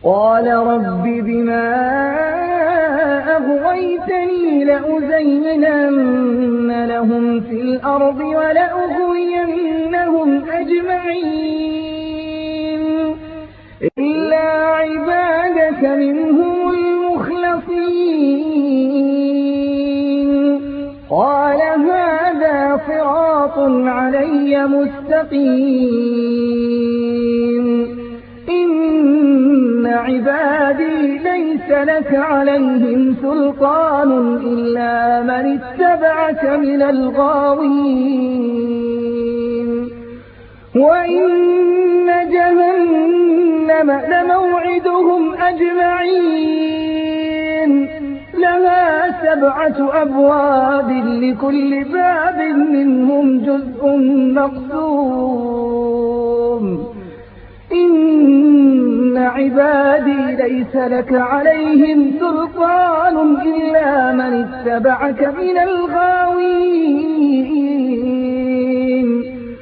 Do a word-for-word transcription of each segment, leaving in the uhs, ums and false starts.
قال رب بما أغويتني لأزينن لهم في الأرض ولأغوينهم أجمعين إلا عبادك منهم المخلصين قال هذا صراط علي مستقيم إن عبادي ليس لك عليهم سلطان إلا من اتبعك من الغاوين وإن جهنم لموعدهم أجمعين لها سبعة أبواب لكل باب منهم جزء مقسوم إن عبادي ليس لك عليهم سلطان إلا من اتبعك من الغاوين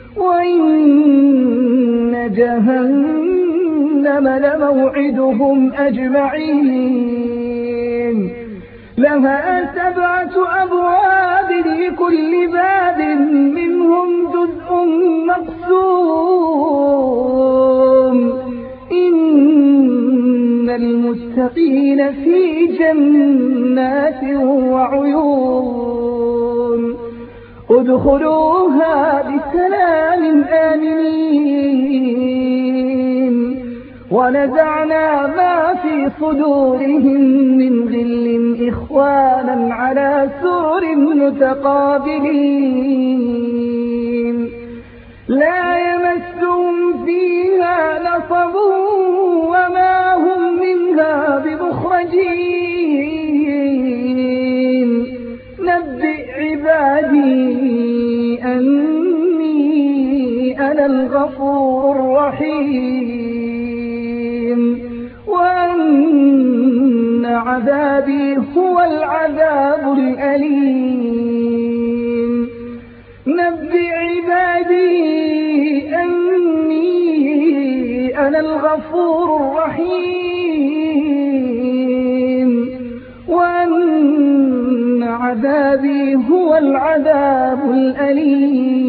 وإن جهنم لموعدهم أجمعين لها سبعة أبواب لكل باب منهم جزء مقسوم إن المتقين في جنات وعيون ادخلوها بسلام آمنين ونزعنا ما في صدورهم من غل إخوانا على سرر متقابلين لا يمسهم فيها نصب وما هم منها بمخرجين نبئ عبادي أني أنا الغفور الرحيم وأن عذابي هو العذاب الأليم نبئ عبادي أني أنا الغفور الرحيم وأن عذابي هو العذاب الأليم